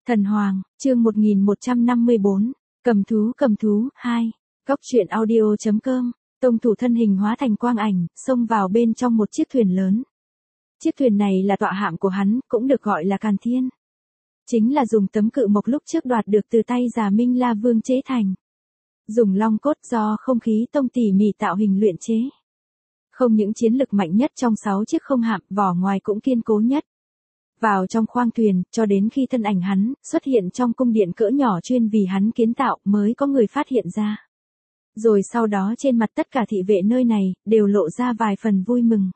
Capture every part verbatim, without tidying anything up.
Thần Hoàng, chương một nghìn một trăm năm mươi bốn, cầm thú cầm thú, hai, góc truyện audio chấm com, tông thủ thân hình hóa thành quang ảnh, xông vào bên trong một chiếc thuyền lớn. Chiếc thuyền này là tọa hạm của hắn, cũng được gọi là Càn Thiên. Chính là dùng tấm cự mộc lúc trước đoạt được từ tay Già Minh La Vương chế thành. Dùng long cốt do không khí tông tỉ mỉ tạo hình luyện chế. Không những chiến lực mạnh nhất trong sáu chiếc không hạm, vỏ ngoài cũng kiên cố nhất. Vào trong khoang thuyền, cho đến khi thân ảnh hắn xuất hiện trong cung điện cỡ nhỏ chuyên vì hắn kiến tạo mới có người phát hiện ra. Rồi sau đó trên mặt tất cả thị vệ nơi này, đều lộ ra vài phần vui mừng.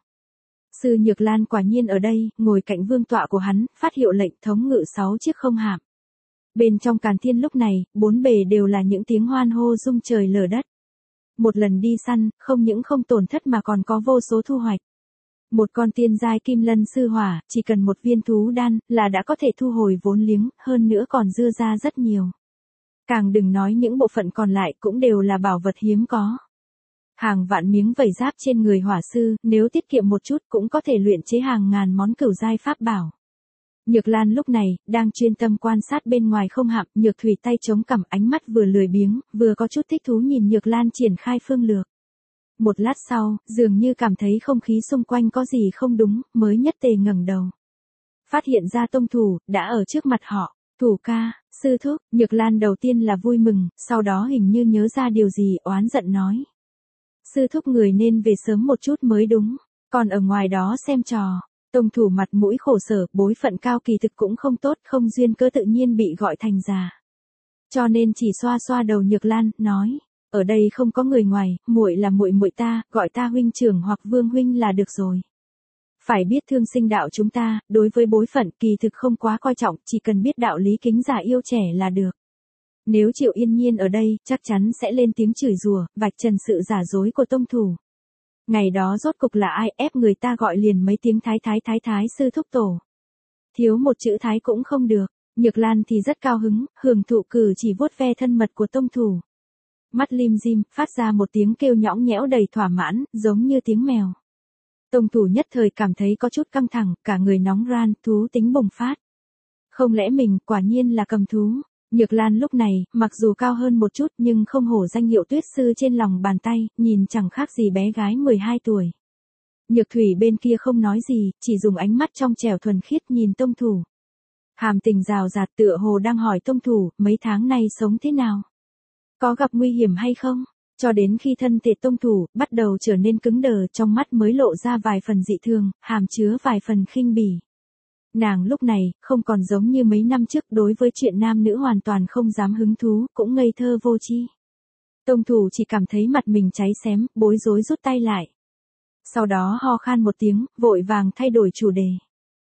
Sư Nhược Lan quả nhiên ở đây, ngồi cạnh vương tọa của hắn, phát hiệu lệnh thống ngự sáu chiếc không hạm. Bên trong Càn Thiên lúc này, bốn bề đều là những tiếng hoan hô rung trời lở đất. Một lần đi săn, không những không tổn thất mà còn có vô số thu hoạch. Một con tiên giai kim lân sư hỏa, chỉ cần một viên thú đan, là đã có thể thu hồi vốn liếng, hơn nữa còn dư ra rất nhiều. Càng đừng nói những bộ phận còn lại cũng đều là bảo vật hiếm có. Hàng vạn miếng vảy giáp trên người hỏa sư, nếu tiết kiệm một chút cũng có thể luyện chế hàng ngàn món cửu giai pháp bảo. Nhược Lan lúc này, đang chuyên tâm quan sát bên ngoài không hạm, Nhược Thủy tay chống cằm, ánh mắt vừa lười biếng, vừa có chút thích thú nhìn Nhược Lan triển khai phương lược. Một lát sau, dường như cảm thấy không khí xung quanh có gì không đúng, mới nhất tề ngẩng đầu. Phát hiện ra tông thủ, đã ở trước mặt họ. Thủ ca, sư thúc, Nhược Lan đầu tiên là vui mừng, sau đó hình như nhớ ra điều gì, oán giận nói. Sư thúc người nên về sớm một chút mới đúng, còn ở ngoài đó xem trò. Tông thủ mặt mũi khổ sở, bối phận cao kỳ thực cũng không tốt, không duyên cớ tự nhiên bị gọi thành già. Cho nên chỉ xoa xoa đầu Nhược Lan, nói. Ở đây không có người ngoài, muội là muội muội ta, gọi ta huynh trưởng hoặc vương huynh là được rồi. Phải biết thương sinh đạo chúng ta, đối với bối phận kỳ thực không quá coi trọng, chỉ cần biết đạo lý kính già yêu trẻ là được. Nếu Triệu Yên Nhiên ở đây, chắc chắn sẽ lên tiếng chửi rủa, vạch trần sự giả dối của tông thủ. Ngày đó rốt cục là ai ép người ta gọi liền mấy tiếng thái thái thái thái sư thúc tổ. Thiếu một chữ thái cũng không được, Nhược Lan thì rất cao hứng, hưởng thụ cử chỉ vuốt ve thân mật của tông thủ. Mắt lim dim, phát ra một tiếng kêu nhõng nhẽo đầy thỏa mãn, giống như tiếng mèo. Tông thủ nhất thời cảm thấy có chút căng thẳng, cả người nóng ran, thú tính bùng phát. Không lẽ mình, quả nhiên là cầm thú. Nhược Lan lúc này, mặc dù cao hơn một chút nhưng không hổ danh hiệu tuyết sư trên lòng bàn tay, nhìn chẳng khác gì bé gái mười hai tuổi. Nhược Thủy bên kia không nói gì, chỉ dùng ánh mắt trong trẻo thuần khiết nhìn tông thủ. Hàm tình rào rạt tựa hồ đang hỏi tông thủ, mấy tháng nay sống thế nào? Có gặp nguy hiểm hay không? Cho đến khi thân thể tông thủ bắt đầu trở nên cứng đờ, trong mắt mới lộ ra vài phần dị thường, hàm chứa vài phần khinh bỉ. Nàng lúc này, không còn giống như mấy năm trước, đối với chuyện nam nữ hoàn toàn không dám hứng thú, cũng ngây thơ vô tri. Tông thủ chỉ cảm thấy mặt mình cháy xém, bối rối rút tay lại. Sau đó ho khan một tiếng, vội vàng thay đổi chủ đề.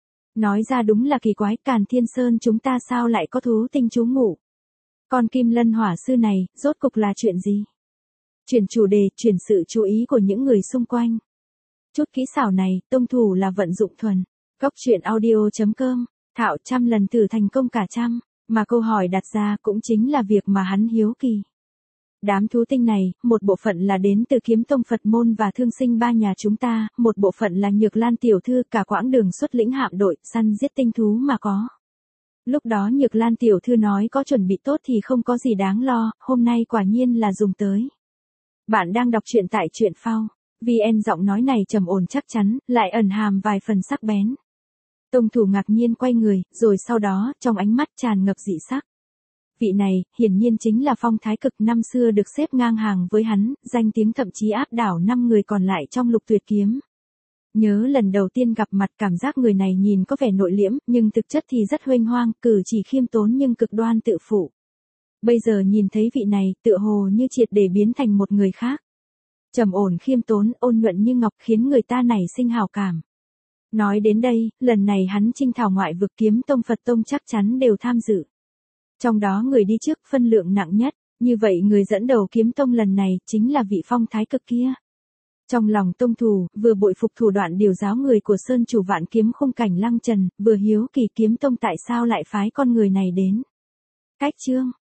Nói ra đúng là kỳ quái, Càn Thiên Sơn chúng ta sao lại có thú tinh trú ngụ? Con kim lân hỏa sư này, rốt cục là chuyện gì? Chuyển chủ đề, chuyển sự chú ý của những người xung quanh. Chút kỹ xảo này, tông thủ là vận dụng thuần. Góc truyện audio chấm com, thạo trăm lần thử thành công cả trăm, mà câu hỏi đặt ra cũng chính là việc mà hắn hiếu kỳ. Đám thú tinh này, một bộ phận là đến từ kiếm tông Phật môn và thương sinh ba nhà chúng ta, một bộ phận là Nhược Lan tiểu thư cả quãng đường xuất lĩnh hạm đội, săn giết tinh thú mà có. Lúc đó Nhược Lan tiểu thư nói có chuẩn bị tốt thì không có gì đáng lo, hôm nay quả nhiên là dùng tới. Bạn đang đọc truyện tại truyện phao. vê en giọng nói này trầm ổn chắc chắn, lại ẩn hàm vài phần sắc bén. Tông thủ ngạc nhiên quay người, rồi sau đó, trong ánh mắt tràn ngập dị sắc. Vị này, hiển nhiên chính là Phong Thái Cực năm xưa được xếp ngang hàng với hắn, danh tiếng thậm chí áp đảo năm người còn lại trong Lục Tuyệt Kiếm. Nhớ lần đầu tiên gặp mặt cảm giác người này nhìn có vẻ nội liễm, nhưng thực chất thì rất huênh hoang, cử chỉ khiêm tốn nhưng cực đoan tự phụ. Bây giờ nhìn thấy vị này, tựa hồ như triệt để biến thành một người khác. Trầm ổn khiêm tốn, ôn nhuận như ngọc khiến người ta nảy sinh hào cảm. Nói đến đây, lần này hắn chinh thảo ngoại vực kiếm tông Phật tông chắc chắn đều tham dự. Trong đó người đi trước phân lượng nặng nhất, như vậy người dẫn đầu kiếm tông lần này chính là vị Phong Thái Cực kia. Trong lòng tông thủ, vừa bội phục thủ đoạn điều giáo người của Sơn chủ Vạn Kiếm Khung Cảnh Lăng Trần, vừa hiếu kỳ kiếm tông tại sao lại phái con người này đến. Cách chương,